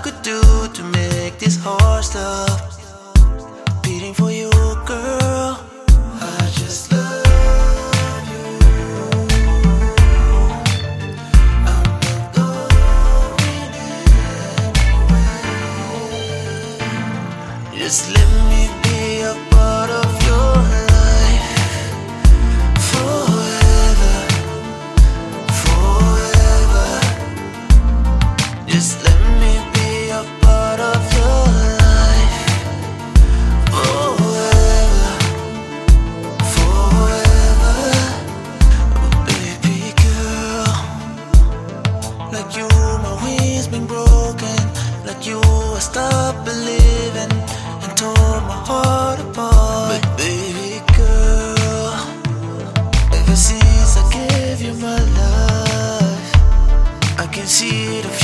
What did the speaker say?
could do to make this heart stop beating for you, girl. I just love you. I'm not going anywhere. Just let me be a part of your life forever, forever. Just let me be a part of your life forever, forever. Oh, baby girl, like you, my wings been broken. Like you, I stopped believing and tore my heart apart. But baby girl, ever since I gave you my life, I can see the